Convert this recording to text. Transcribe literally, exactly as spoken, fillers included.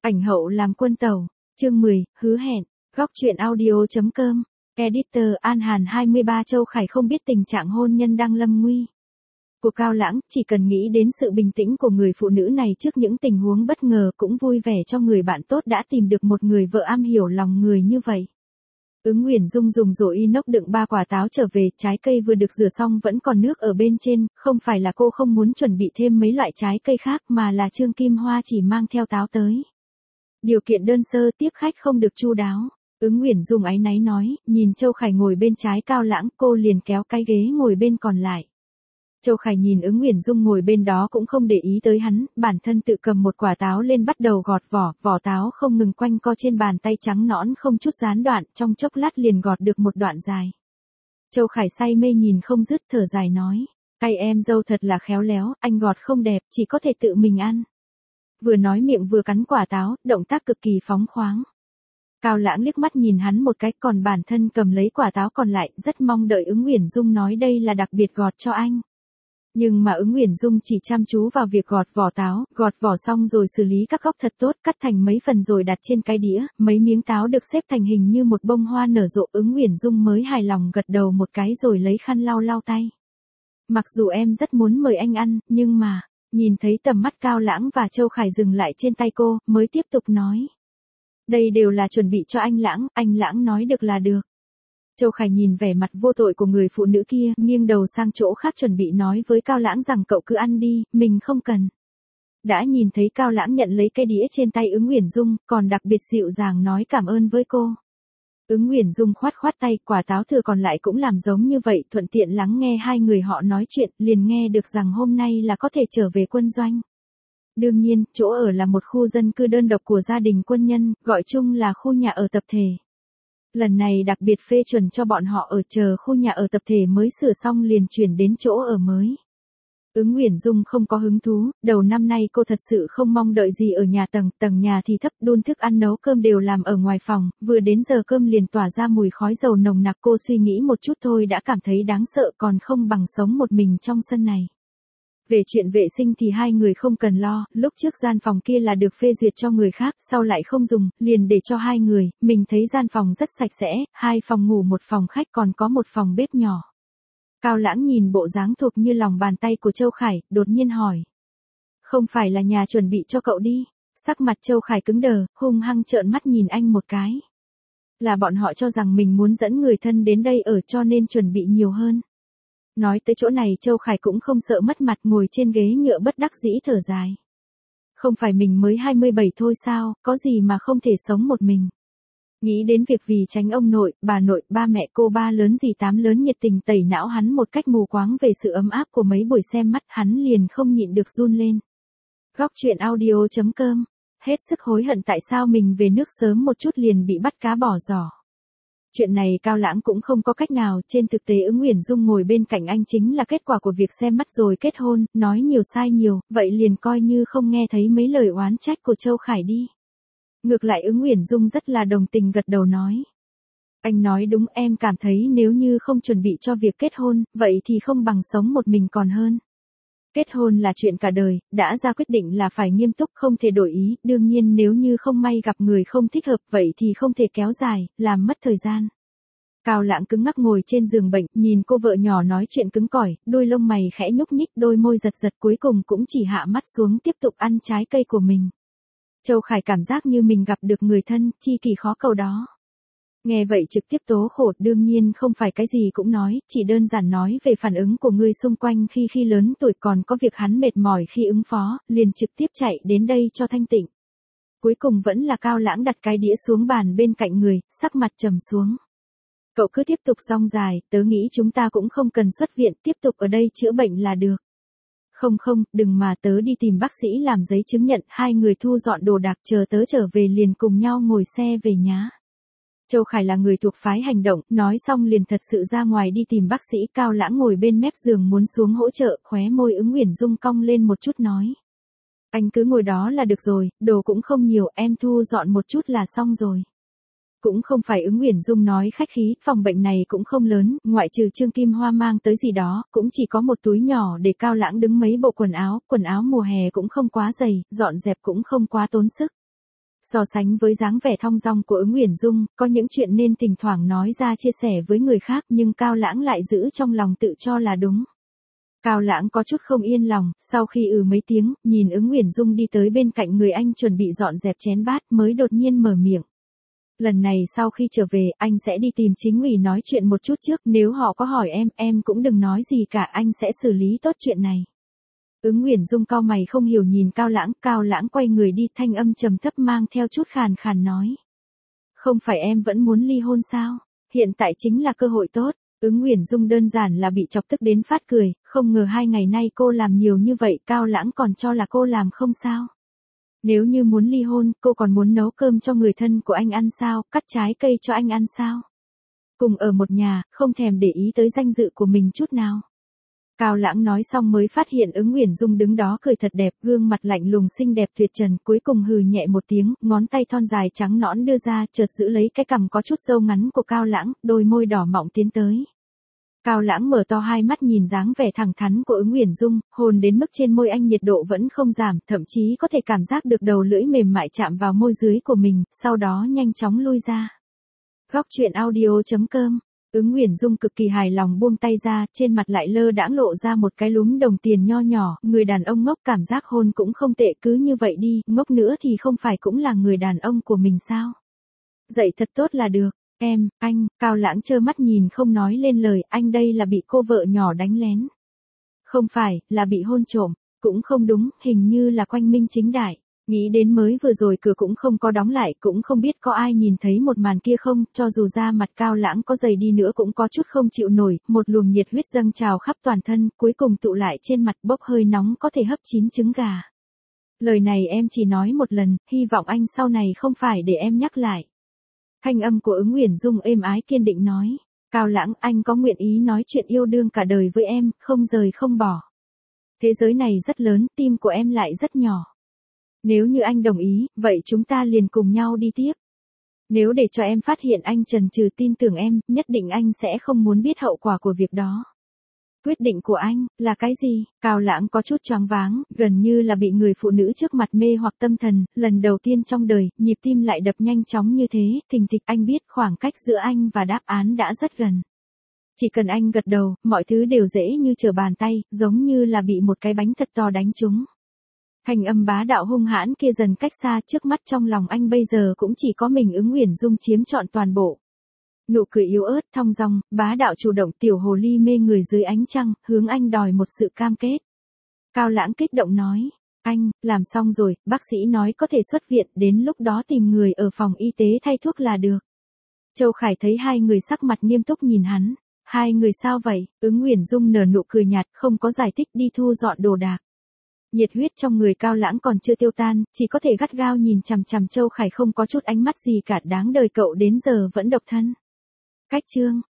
Ảnh hậu làm quân tàu, chương mười, hứa hẹn, góc truyện audio.com, editor An Hàn hai mươi ba Châu Khải không biết tình trạng hôn nhân đang lâm nguy của Cao Lãng, chỉ cần nghĩ đến sự bình tĩnh của người phụ nữ này trước những tình huống bất ngờ cũng vui vẻ cho người bạn tốt đã tìm được một người vợ am hiểu lòng người như vậy. Ứng Uyển Dung dùng rổ inox đựng ba quả táo trở về, trái cây vừa được rửa xong vẫn còn nước ở bên trên, không phải là cô không muốn chuẩn bị thêm mấy loại trái cây khác mà là Trương Kim Hoa chỉ mang theo táo tới. Điều kiện đơn sơ, tiếp khách không được chu đáo. Ứng Uyển Dung áy náy nói, nhìn Châu Khải ngồi bên trái Cao Lãng, cô liền kéo cái ghế ngồi bên còn lại. Châu Khải nhìn Ứng Uyển Dung ngồi bên đó cũng không để ý tới hắn, bản thân tự cầm một quả táo lên bắt đầu gọt vỏ, vỏ táo không ngừng quanh co trên bàn tay trắng nõn không chút gián đoạn, trong chốc lát liền gọt được một đoạn dài. Châu Khải say mê nhìn không dứt, thở dài nói, cay em dâu thật là khéo léo, anh gọt không đẹp, chỉ có thể tự mình ăn. Vừa nói miệng vừa cắn quả táo, động tác cực kỳ phóng khoáng. Cao Lãng liếc mắt nhìn hắn một cái, còn bản thân cầm lấy quả táo còn lại, rất mong đợi Ứng Uyển Dung nói đây là đặc biệt gọt cho anh. Nhưng mà Ứng Uyển Dung chỉ chăm chú vào việc gọt vỏ táo, gọt vỏ xong rồi xử lý các góc thật tốt, cắt thành mấy phần rồi đặt trên cái đĩa, mấy miếng táo được xếp thành hình như một bông hoa nở rộ. Ứng Uyển Dung mới hài lòng gật đầu một cái rồi lấy khăn lau lau tay. Mặc dù em rất muốn mời anh ăn, nhưng mà, nhìn thấy tầm mắt Cao Lãng và Châu Khải dừng lại trên tay cô, mới tiếp tục nói. Đây đều là chuẩn bị cho anh Lãng, anh Lãng nói được là được. Châu Khải nhìn vẻ mặt vô tội của người phụ nữ kia, nghiêng đầu sang chỗ khác chuẩn bị nói với Cao Lãng rằng cậu cứ ăn đi, mình không cần. Đã nhìn thấy Cao Lãng nhận lấy cái đĩa trên tay Ứng Uyển Dung, còn đặc biệt dịu dàng nói cảm ơn với cô. Ứng Uyển Dung khoát khoát tay, quả táo thừa còn lại cũng làm giống như vậy, thuận tiện lắng nghe hai người họ nói chuyện, liền nghe được rằng hôm nay là có thể trở về quân doanh. Đương nhiên, chỗ ở là một khu dân cư đơn độc của gia đình quân nhân, gọi chung là khu nhà ở tập thể. Lần này đặc biệt phê chuẩn cho bọn họ ở, chờ khu nhà ở tập thể mới sửa xong liền chuyển đến chỗ ở mới. Ứng Uyển Dung không có hứng thú, đầu năm nay cô thật sự không mong đợi gì ở nhà tầng, tầng nhà thì thấp, đun thức ăn nấu cơm đều làm ở ngoài phòng, vừa đến giờ cơm liền tỏa ra mùi khói dầu nồng nặc, cô suy nghĩ một chút thôi đã cảm thấy đáng sợ, còn không bằng sống một mình trong sân này. Về chuyện vệ sinh thì hai người không cần lo, lúc trước gian phòng kia là được phê duyệt cho người khác, sau lại không dùng, liền để cho hai người, mình thấy gian phòng rất sạch sẽ, hai phòng ngủ một phòng khách còn có một phòng bếp nhỏ. Cao Lãng nhìn bộ dáng thuộc như lòng bàn tay của Châu Khải, đột nhiên hỏi. Không phải là nhà chuẩn bị cho cậu đi, sắc mặt Châu Khải cứng đờ, hung hăng trợn mắt nhìn anh một cái. Là bọn họ cho rằng mình muốn dẫn người thân đến đây ở cho nên chuẩn bị nhiều hơn. Nói tới chỗ này Châu Khải cũng không sợ mất mặt, ngồi trên ghế nhựa bất đắc dĩ thở dài. Không phải mình mới hai mươi bảy thôi sao, có gì mà không thể sống một mình. Nghĩ đến việc vì tránh ông nội, bà nội, ba mẹ cô ba lớn dì tám lớn nhiệt tình tẩy não hắn một cách mù quáng về sự ấm áp của mấy buổi xem mắt, hắn liền không nhịn được run lên. Góc truyện audio.com, hết sức hối hận tại sao mình về nước sớm một chút liền bị bắt cá bỏ giỏ. Chuyện này Cao Lãng cũng không có cách nào, trên thực tế Ứng Uyển Dung ngồi bên cạnh anh chính là kết quả của việc xem mắt rồi kết hôn, nói nhiều sai nhiều, vậy liền coi như không nghe thấy mấy lời oán trách của Châu Khải đi. Ngược lại Ứng Uyển Dung rất là đồng tình gật đầu nói. Anh nói đúng, em cảm thấy nếu như không chuẩn bị cho việc kết hôn, vậy thì không bằng sống một mình còn hơn. Kết hôn là chuyện cả đời, đã ra quyết định là phải nghiêm túc, không thể đổi ý, đương nhiên nếu như không may gặp người không thích hợp vậy thì không thể kéo dài, làm mất thời gian. Cao Lãng cứng ngắc ngồi trên giường bệnh, nhìn cô vợ nhỏ nói chuyện cứng cỏi, đôi lông mày khẽ nhúc nhích, đôi môi giật giật, cuối cùng cũng chỉ hạ mắt xuống tiếp tục ăn trái cây của mình. Châu Khải cảm giác như mình gặp được người thân, chi kỳ khó cầu đó. Nghe vậy trực tiếp tố khổ, đương nhiên không phải cái gì cũng nói, chỉ đơn giản nói về phản ứng của người xung quanh khi khi lớn tuổi, còn có việc hắn mệt mỏi khi ứng phó, liền trực tiếp chạy đến đây cho thanh tịnh. Cuối cùng vẫn là Cao Lãng đặt cái đĩa xuống bàn bên cạnh người, sắc mặt trầm xuống. Cậu cứ tiếp tục rong dài, tớ nghĩ chúng ta cũng không cần xuất viện, tiếp tục ở đây chữa bệnh là được. Không không, đừng mà, tớ đi tìm bác sĩ làm giấy chứng nhận, hai người thu dọn đồ đạc chờ tớ trở về liền cùng nhau ngồi xe về nhá. Châu Khải là người thuộc phái hành động, nói xong liền thật sự ra ngoài đi tìm bác sĩ. Cao Lãng ngồi bên mép giường muốn xuống hỗ trợ, khóe môi Ứng Uyển Dung cong lên một chút nói. Anh cứ ngồi đó là được rồi, đồ cũng không nhiều, em thu dọn một chút là xong rồi. Cũng không phải, Ứng Uyển Dung nói khách khí, phòng bệnh này cũng không lớn, ngoại trừ Trương Kim Hoa mang tới gì đó, cũng chỉ có một túi nhỏ để Cao Lãng đứng mấy bộ quần áo, quần áo mùa hè cũng không quá dày, dọn dẹp cũng không quá tốn sức. So sánh với dáng vẻ thong dong của Ứng Uyển Dung, có những chuyện nên thỉnh thoảng nói ra chia sẻ với người khác nhưng Cao Lãng lại giữ trong lòng tự cho là đúng. Cao Lãng có chút không yên lòng, sau khi ừ mấy tiếng, nhìn Ứng Uyển Dung đi tới bên cạnh người anh chuẩn bị dọn dẹp chén bát mới đột nhiên mở miệng. Lần này sau khi trở về, anh sẽ đi tìm chính ủy nói chuyện một chút trước, nếu họ có hỏi em, em cũng đừng nói gì cả, anh sẽ xử lý tốt chuyện này. Ứng Uyển Dung cau mày không hiểu nhìn Cao Lãng, Cao Lãng quay người đi, thanh âm trầm thấp mang theo chút khàn khàn nói. Không phải em vẫn muốn ly hôn sao? Hiện tại chính là cơ hội tốt. Ứng Uyển Dung đơn giản là bị chọc tức đến phát cười, không ngờ hai ngày nay cô làm nhiều như vậy, Cao Lãng còn cho là cô làm không sao. Nếu như muốn ly hôn, cô còn muốn nấu cơm cho người thân của anh ăn sao, cắt trái cây cho anh ăn sao? Cùng ở một nhà, không thèm để ý tới danh dự của mình chút nào. Cao Lãng nói xong mới phát hiện Ứng Uyển Dung đứng đó cười thật đẹp, gương mặt lạnh lùng xinh đẹp tuyệt trần, cuối cùng hừ nhẹ một tiếng, ngón tay thon dài trắng nõn đưa ra, chợt giữ lấy cái cằm có chút râu ngắn của Cao Lãng, đôi môi đỏ mọng tiến tới. Cao Lãng mở to hai mắt nhìn dáng vẻ thẳng thắn của Ứng Uyển Dung, hồn đến mức trên môi anh nhiệt độ vẫn không giảm, thậm chí có thể cảm giác được đầu lưỡi mềm mại chạm vào môi dưới của mình, sau đó nhanh chóng lui ra. Góc truyện audio chấm com. Ứng Uyển Dung cực kỳ hài lòng buông tay ra, trên mặt lại lơ đãng lộ ra một cái lúm đồng tiền nho nhỏ, người đàn ông ngốc cảm giác hôn cũng không tệ, cứ như vậy đi, ngốc nữa thì không phải cũng là người đàn ông của mình sao? Dạy thật tốt là được. Em, anh, Cao Lãng trơ mắt nhìn không nói lên lời, anh đây là bị cô vợ nhỏ đánh lén. Không phải, là bị hôn trộm, cũng không đúng, hình như là quang minh chính đại. Nghĩ đến mới vừa rồi cửa cũng không có đóng lại, cũng không biết có ai nhìn thấy một màn kia không, cho dù da mặt Cao Lãng có dày đi nữa cũng có chút không chịu nổi, một luồng nhiệt huyết dâng trào khắp toàn thân, cuối cùng tụ lại trên mặt bốc hơi nóng có thể hấp chín trứng gà. Lời này em chỉ nói một lần, hy vọng anh sau này không phải để em nhắc lại. Thanh âm của Ứng Uyển Dung êm ái kiên định nói, Cao Lãng, anh có nguyện ý nói chuyện yêu đương cả đời với em, không rời không bỏ. Thế giới này rất lớn, tim của em lại rất nhỏ. Nếu như anh đồng ý, vậy chúng ta liền cùng nhau đi tiếp. Nếu để cho em phát hiện anh chần chừ tin tưởng em, nhất định anh sẽ không muốn biết hậu quả của việc đó. Quyết định của anh, là cái gì? Cao Lãng có chút choáng váng, gần như là bị người phụ nữ trước mặt mê hoặc tâm thần, lần đầu tiên trong đời, nhịp tim lại đập nhanh chóng như thế, thình thịch anh biết khoảng cách giữa anh và đáp án đã rất gần. Chỉ cần anh gật đầu, mọi thứ đều dễ như trở bàn tay, giống như là bị một cái bánh thật to đánh trúng. Thanh âm bá đạo hung hãn kia dần cách xa, trước mắt trong lòng anh bây giờ cũng chỉ có mình Ứng Uyển Dung chiếm trọn toàn bộ. Nụ cười yếu ớt, thong dong, bá đạo chủ động, tiểu hồ ly mê người dưới ánh trăng, hướng anh đòi một sự cam kết. Cao Lãng kích động nói, anh, làm xong rồi, bác sĩ nói có thể xuất viện, đến lúc đó tìm người ở phòng y tế thay thuốc là được. Châu Khải thấy hai người sắc mặt nghiêm túc nhìn hắn, hai người sao vậy? Ứng Uyển Dung nở nụ cười nhạt, không có giải thích, đi thu dọn đồ đạc. Nhiệt huyết trong người Cao Lãng còn chưa tiêu tan, chỉ có thể gắt gao nhìn chằm chằm Châu Khải, không có chút ánh mắt gì cả, đáng đời cậu đến giờ vẫn độc thân. Cách chương